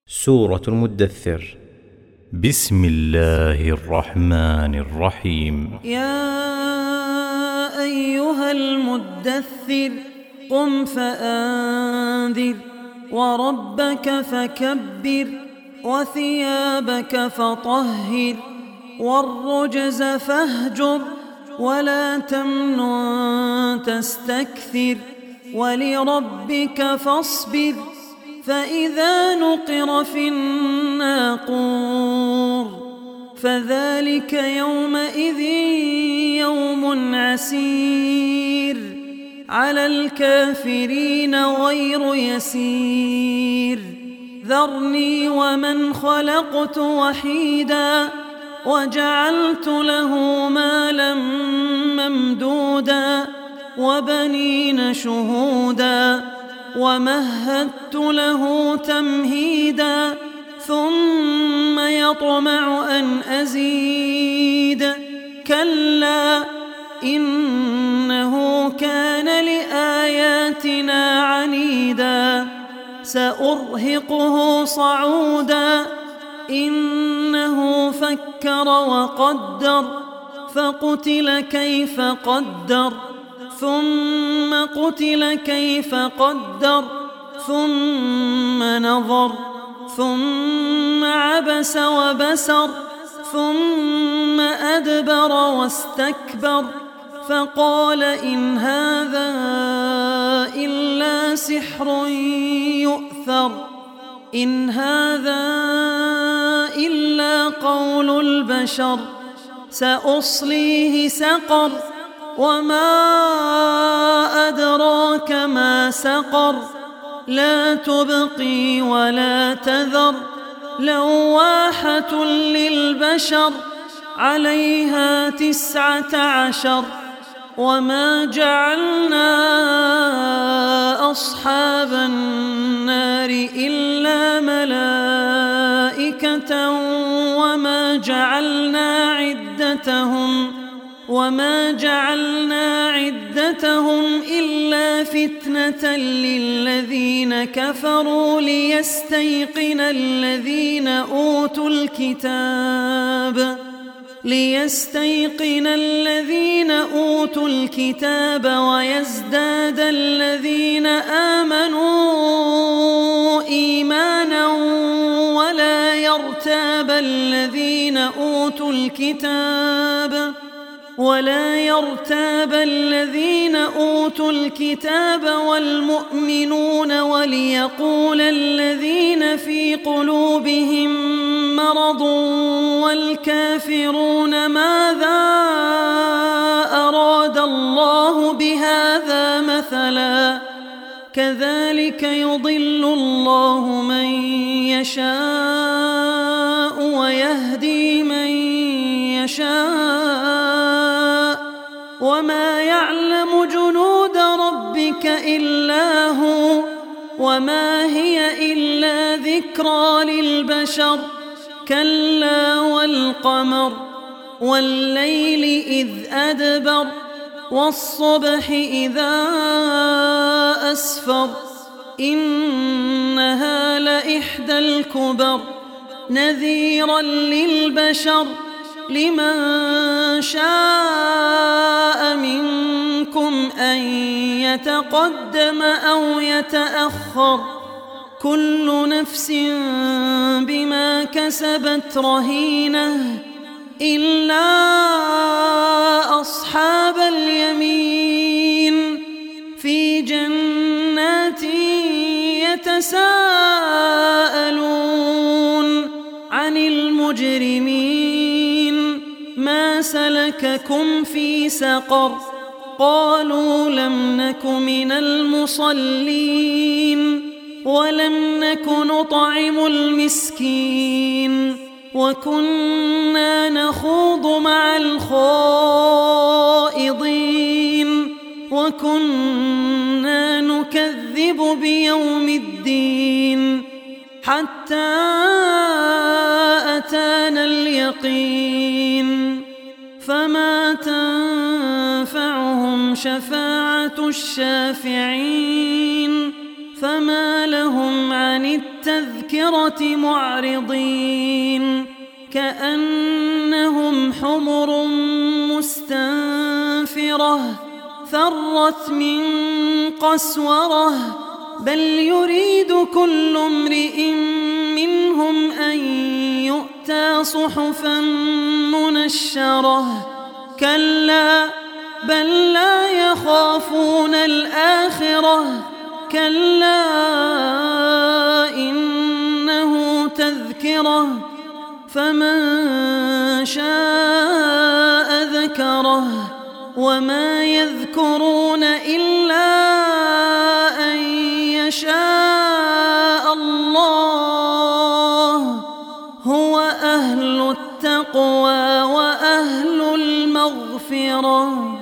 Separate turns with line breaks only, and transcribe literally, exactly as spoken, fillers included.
سورة المدثر. بسم الله الرحمن الرحيم.
يا أيها المدثر قم فأنذر وربك فكبر وثيابك فطهر والرجز فاهجر ولا تمنن تستكثر ولربك فاصبر فإذا نقر في الناقور فذلك يومئذ يوم عسير على الكافرين غير يسير ذرني ومن خلقت وحيدا وجعلت له مالا ممدودا وبنين شهودا ومهدت له تمهيدا ثم يطمع أن أزيد كلا إنه كان لآياتنا عنيدا سأرهقه صعودا إنه فكر وقدر فقتل كيف قدر ثم قتل كيف قدر ثم نظر ثم عبس وبسر ثم أدبر واستكبر فقال إن هذا إلا سحر يؤثر إن هذا إلا قول البشر سأصليه سقر وما أدراك ما سقر لا تبقي ولا تذر لواحة للبشر عليها تسعة عشر وما جعلنا أصحاب النار إلا ملائكة وما جعلنا عدتهم وما جعلنا عدتهم إلا فتنة للذين كفروا ليستيقن الذين أوتوا الكتاب ليستيقن الذين أوتوا الكتاب ويزداد الذين آمنوا إيمانا ولا يرتاب الذين أوتوا الكتاب ولا يرتاب الذين أوتوا الكتاب والمؤمنون وليقول الذين في قلوبهم مرض والكافرون ماذا أراد الله بهذا مثلا كذلك يضل الله من يشاء ويهدي من يشاء وما يعلم جنود ربك إلا هو وما هي إلا ذكرى للبشر كلا والقمر والليل إذ أدبر والصبح إذا أسفر إنها لإحدى الكبر نذيرا للبشر لمن شاء منكم أن يتقدم أو يتأخر كل نفس بما كسبت رهينة إلا أصحاب اليمين في جنات يتساءلون عن المجرمين ما سلككم في سقر قالوا لم نك من المصلين ولم نك نطعم المسكين وكنا نخوض مع الخائضين وكنا نكذب بيوم الدين حتى أتانا اليقين فما تنفعهم شفاعة الشافعين فما لهم عن التكليم التذكرة معرضين كأنهم حمر مستنفرة فرت من قسورة بل يريد كل امرئ منهم أن يؤتى صحفا منشرة كلا بل لا يخافون الآخرة كلا إنه تذكرة فمن شاء ذكره وما يذكرون إلا أن يشاء الله هو أهل التقوى وأهل المغفرة.